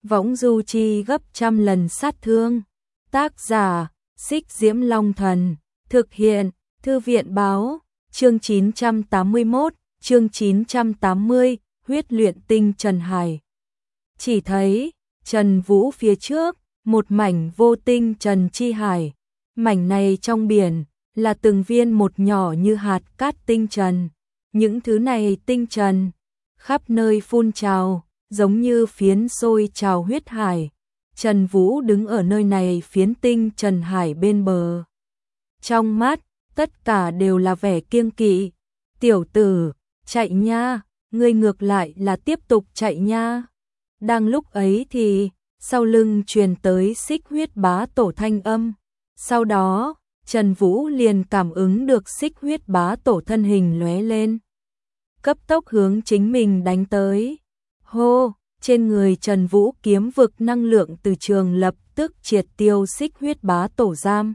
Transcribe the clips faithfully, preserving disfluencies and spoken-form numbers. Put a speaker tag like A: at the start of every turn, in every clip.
A: võng du chi gấp trăm lần sát thương. Tác giả, Xích Diễm Long Thần, thực hiện, Thư viện báo, chương chín trăm tám mươi mốt, chương chín trăm tám mươi, huyết luyện tinh Trần Hải. Chỉ thấy, Trần Vũ phía trước, một mảnh vô tinh trần chi hải. Mảnh này trong biển, là từng viên một nhỏ như hạt cát tinh trần. Những thứ này tinh trần, khắp nơi phun trào, giống như phiến sôi trào huyết hải. Trần Vũ đứng ở nơi này phiến tinh trần hải bên bờ. Trong mắt, tất cả đều là vẻ kiêng kỵ. Tiểu tử, chạy nha, ngươi ngược lại là tiếp tục chạy nha. Đang lúc ấy thì, sau lưng truyền tới Xích Huyết Bá Tổ thanh âm. Sau đó, Trần Vũ liền cảm ứng được Xích Huyết Bá Tổ thân hình lóe lên, cấp tốc hướng chính mình đánh tới. Hô, trên người Trần Vũ kiếm vực năng lượng từ trường lập tức triệt tiêu Xích Huyết Bá Tổ giam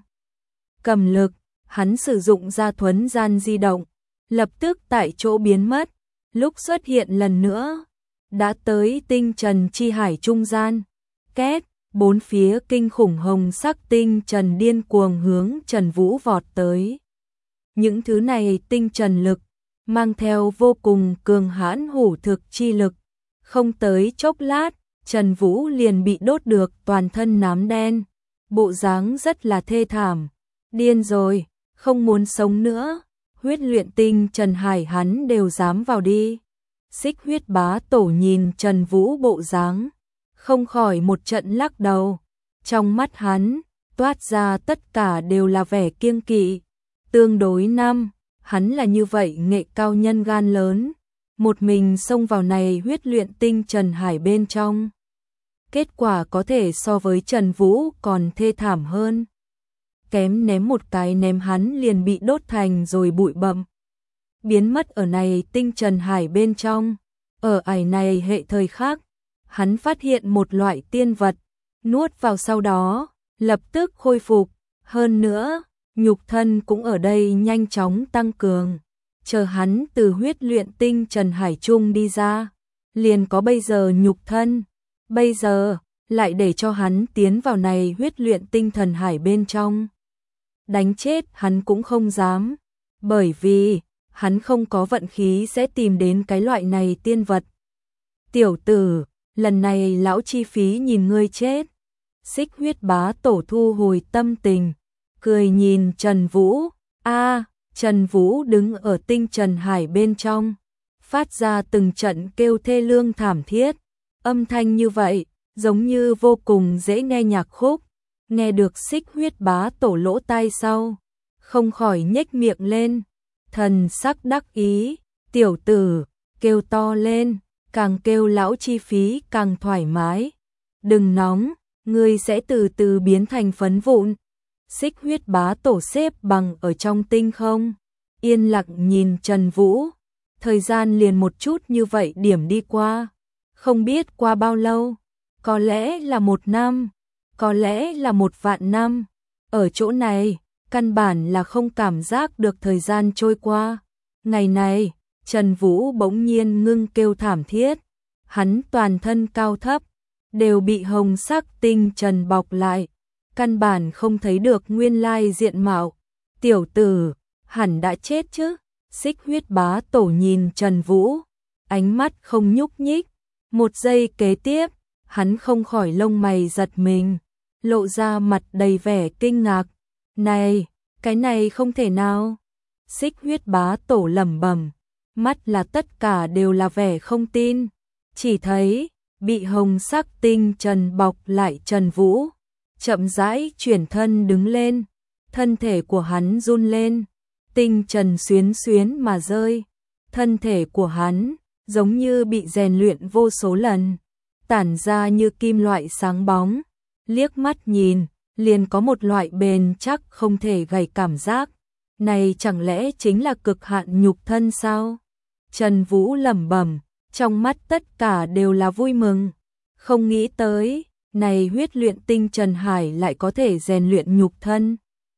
A: cầm lực, hắn sử dụng ra thuấn gian di động, lập tức tại chỗ biến mất, lúc xuất hiện lần nữa, đã tới tinh trần chi hải trung gian. Két, bốn phía kinh khủng hồng sắc tinh trần điên cuồng hướng Trần Vũ vọt tới. Những thứ này tinh trần lực, mang theo vô cùng cường hãn hủ thực chi lực. Không tới chốc lát, Trần Vũ liền bị đốt được toàn thân nám đen. Bộ dáng rất là thê thảm. Điên rồi, không muốn sống nữa. Huyết luyện tinh Trần Hải hắn đều dám vào đi. Xích Huyết Bá Tổ nhìn Trần Vũ bộ dáng, không khỏi một trận lắc đầu. Trong mắt hắn, toát ra tất cả đều là vẻ kiêng kỵ. Tương đối năm, hắn là như vậy nghệ cao nhân gan lớn. Một mình xông vào này huyết luyện tinh Trần Hải bên trong. Kết quả có thể so với Trần Vũ còn thê thảm hơn. Kém ném một cái ném hắn liền bị đốt thành rồi bụi bặm. Biến mất ở này tinh Trần Hải bên trong. Ở ải này hệ thời khác, hắn phát hiện một loại tiên vật, nuốt vào sau đó, lập tức khôi phục. Hơn nữa, nhục thân cũng ở đây nhanh chóng tăng cường. Chờ hắn từ huyết luyện tinh Trần Hải Trung đi ra, liền có bây giờ nhục thân. Bây giờ, lại để cho hắn tiến vào này huyết luyện tinh thần hải bên trong. Đánh chết hắn cũng không dám, bởi vì hắn không có vận khí sẽ tìm đến cái loại này tiên vật. Tiểu tử, lần này lão chi phí nhìn ngươi chết. Xích Huyết Bá Tổ thu hồi tâm tình, cười nhìn Trần Vũ. A, Trần Vũ đứng ở tinh Trần Hải bên trong, phát ra từng trận kêu thê lương thảm thiết. Âm thanh như vậy, giống như vô cùng dễ nghe nhạc khúc. Nghe được Xích Huyết Bá Tổ lỗ tai sau, không khỏi nhếch miệng lên, thần sắc đắc ý. Tiểu tử, kêu to lên, càng kêu lão chi phí càng thoải mái. Đừng nóng, ngươi sẽ từ từ biến thành phấn vụn. Xích Huyết Bá Tổ xếp bằng ở trong tinh không, yên lặng nhìn Trần Vũ. Thời gian liền một chút như vậy điểm đi qua, không biết qua bao lâu, có lẽ là một năm, có lẽ là một vạn năm. Ở chỗ này, căn bản là không cảm giác được thời gian trôi qua. Ngày này, Trần Vũ bỗng nhiên ngưng kêu thảm thiết, hắn toàn thân cao thấp, đều bị hồng sắc tinh trần bọc lại. Căn bản không thấy được nguyên lai diện mạo. Tiểu tử, hẳn đã chết chứ. Xích Huyết Bá Tổ nhìn Trần Vũ, ánh mắt không nhúc nhích. Một giây kế tiếp, hắn không khỏi lông mày giật mình, lộ ra mặt đầy vẻ kinh ngạc. Này, cái này không thể nào. Xích Huyết Bá Tổ lẩm bẩm, mắt là tất cả đều là vẻ không tin. Chỉ thấy, bị hồng sắc tinh trần bọc lại Trần Vũ chậm rãi chuyển thân đứng lên, thân thể của hắn run lên, tinh trần xuyến xuyến mà rơi. Thân thể của hắn giống như bị rèn luyện vô số lần, tản ra như kim loại sáng bóng, liếc mắt nhìn, liền có một loại bền chắc không thể gầy cảm giác. Này chẳng lẽ chính là cực hạn nhục thân sao? Trần Vũ lẩm bẩm, trong mắt tất cả đều là vui mừng, không nghĩ tới. Này huyết luyện tinh Trần Hải lại có thể rèn luyện nhục thân.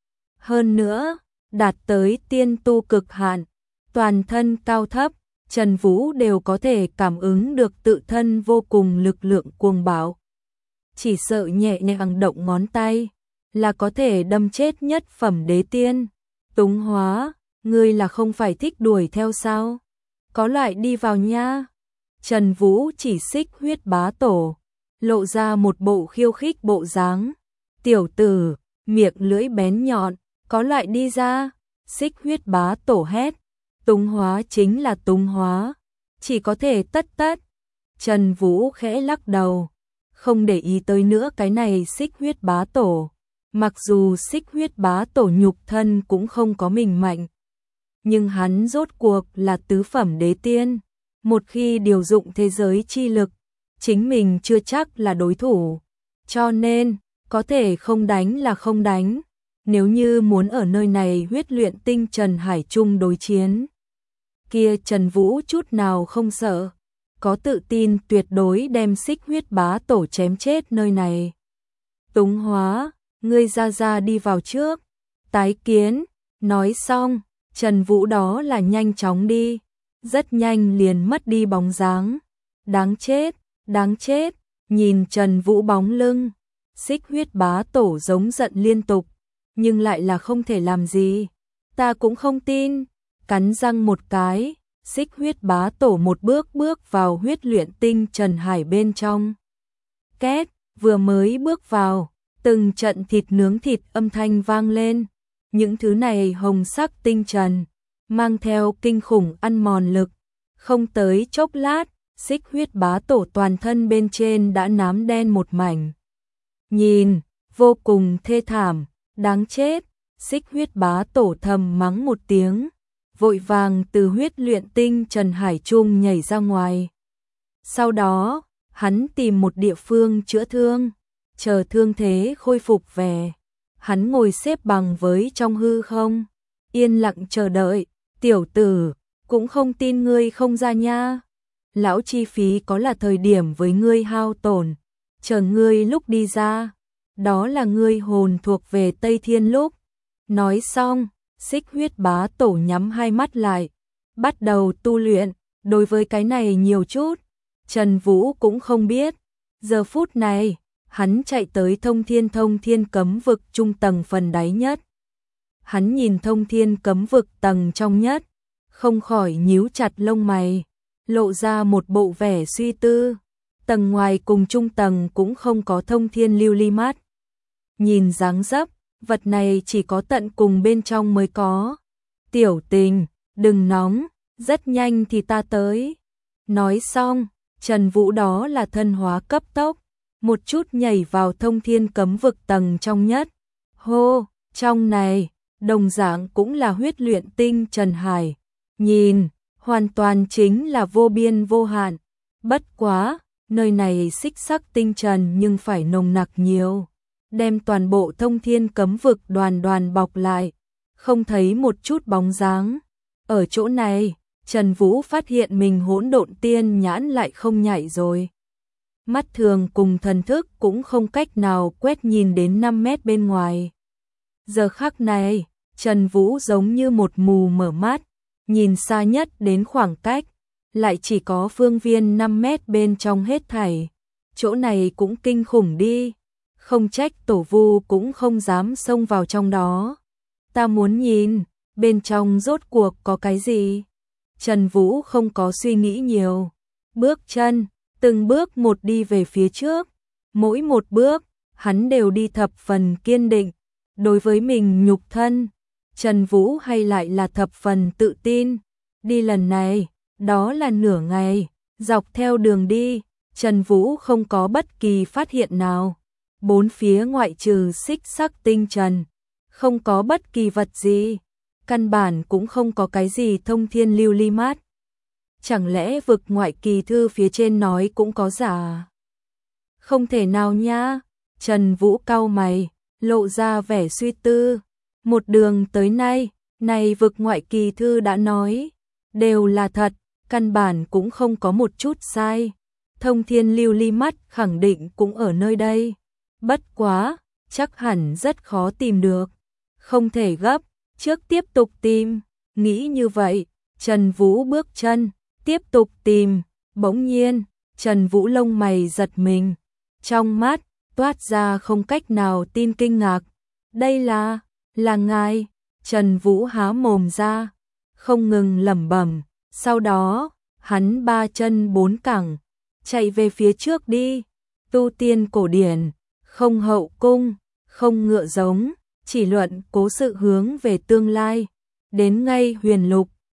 A: Hơn nữa, đạt tới tiên tu cực hạn, toàn thân cao thấp, Trần Vũ đều có thể cảm ứng được tự thân vô cùng lực lượng cuồng bạo. chỉ sợ nhẹ nhàng động ngón tay, là có thể đâm chết nhất phẩm đế tiên. Túng Hóa, ngươi là không phải thích đuổi theo sao? Có loại đi vào nha. Trần Vũ chỉ Xích Huyết Bá Tổ, lộ ra một bộ khiêu khích bộ dáng. Tiểu tử, miệng lưỡi bén nhọn, có loại đi ra. Xích Huyết Bá Tổ hét. Túng Hóa chính là Túng Hóa, chỉ có thể tất tất. Trần Vũ khẽ lắc đầu, không để ý tới nữa cái này Xích Huyết Bá Tổ. Mặc dù Xích Huyết Bá Tổ nhục thân cũng không có mình mạnh, nhưng hắn rốt cuộc là tứ phẩm đế tiên. Một khi điều dụng thế giới chi lực, chính mình chưa chắc là đối thủ. Cho nên, có thể không đánh là không đánh. Nếu như muốn ở nơi này huyết luyện tinh Trần Hải chung đối chiến, kia Trần Vũ chút nào không sợ, có tự tin tuyệt đối đem Xích Huyết Bá Tổ chém chết nơi này. Túng Hóa, ngươi ra ra đi vào trước. Tái kiến. Nói xong, Trần Vũ đó là nhanh chóng đi, rất nhanh liền mất đi bóng dáng. Đáng chết, đáng chết. Nhìn Trần Vũ bóng lưng, Xích Huyết Bá Tổ giống giận liên tục, nhưng lại là không thể làm gì. Ta cũng không tin. Cắn răng một cái, Xích Huyết Bá Tổ một bước bước vào huyết luyện tinh Trần Hải bên trong. Két, vừa mới bước vào, từng trận thịt nướng thịt âm thanh vang lên. Những thứ này hồng sắc tinh trần, mang theo kinh khủng ăn mòn lực. Không tới chốc lát, Xích Huyết Bá Tổ toàn thân bên trên đã nám đen một mảnh. Nhìn, vô cùng thê thảm, đáng chết. Xích Huyết Bá Tổ thầm mắng một tiếng, vội vàng từ huyết luyện tinh Trần Hải chung nhảy ra ngoài. Sau đó, hắn tìm một địa phương chữa thương, chờ thương thế khôi phục về. Hắn ngồi xếp bằng với trong hư không, yên lặng chờ đợi. Tiểu tử, cũng không tin ngươi không ra nha. Lão chi phí có là thời điểm với ngươi hao tổn, chờ ngươi lúc đi ra, đó là ngươi hồn thuộc về Tây Thiên lúc. Nói xong, Xích Huyết Bá Tổ nhắm hai mắt lại, bắt đầu tu luyện. Đối với cái này nhiều chút, Trần Vũ cũng không biết. Giờ phút này, hắn chạy tới thông thiên thông thiên cấm vực trung tầng phần đáy nhất. Hắn nhìn thông thiên cấm vực tầng trong nhất, không khỏi nhíu chặt lông mày, lộ ra một bộ vẻ suy tư. Tầng ngoài cùng trung tầng cũng không có thông thiên lưu ly mát. Nhìn dáng dấp, vật này chỉ có tận cùng bên trong mới có. Tiểu Tình, đừng nóng, rất nhanh thì ta tới. Nói xong, Trần Vũ đó là thân hóa cấp tốc, một chút nhảy vào thông thiên cấm vực tầng trong nhất. Hô, trong này, đồng dạng cũng là huyết luyện tinh Trần Hải. Nhìn, hoàn toàn chính là vô biên vô hạn. Bất quá, nơi này xích sắc tinh trần nhưng phải nồng nặc nhiều, đem toàn bộ thông thiên cấm vực đoàn đoàn bọc lại, không thấy một chút bóng dáng. Ở chỗ này, Trần Vũ phát hiện mình hỗn độn tiên nhãn lại không nhạy rồi. Mắt thường cùng thần thức cũng không cách nào quét nhìn đến năm mét bên ngoài. Giờ khắc này, Trần Vũ giống như một mù mở mắt, nhìn xa nhất đến khoảng cách, lại chỉ có phương viên năm mét bên trong hết thảy. Chỗ này cũng kinh khủng đi, không trách tổ vu cũng không dám xông vào trong đó. Ta muốn nhìn, bên trong rốt cuộc có cái gì? Trần Vũ không có suy nghĩ nhiều, bước chân, từng bước một đi về phía trước. Mỗi một bước, hắn đều đi thập phần kiên định. Đối với mình nhục thân, Trần Vũ hay lại là thập phần tự tin. Đi lần này, đó là nửa ngày, dọc theo đường đi, Trần Vũ không có bất kỳ phát hiện nào. Bốn phía ngoại trừ xích sắc tinh trần, không có bất kỳ vật gì, căn bản cũng không có cái gì thông thiên lưu ly mát. Chẳng lẽ vực ngoại kỳ thư phía trên nói cũng có giả? Không thể nào nha. Trần Vũ cau mày, lộ ra vẻ suy tư. Một đường tới nay, này vực ngoại kỳ thư đã nói, đều là thật, căn bản cũng không có một chút sai. Thông thiên lưu ly mắt khẳng định cũng ở nơi đây. Bất quá, chắc hẳn rất khó tìm được. Không thể gấp, trước tiếp tục tìm. Nghĩ như vậy, Trần Vũ bước chân, tiếp tục tìm. Bỗng nhiên, Trần Vũ lông mày giật mình. Trong mắt, toát ra không cách nào tin kinh ngạc. Đây là, là ngài, Trần Vũ há mồm ra, không ngừng lẩm bẩm, sau đó, hắn ba chân bốn cẳng, chạy về phía trước đi, tu tiên cổ điển, không hậu cung, không ngựa giống, chỉ luận cố sự hướng về tương lai, đến ngay huyền lục,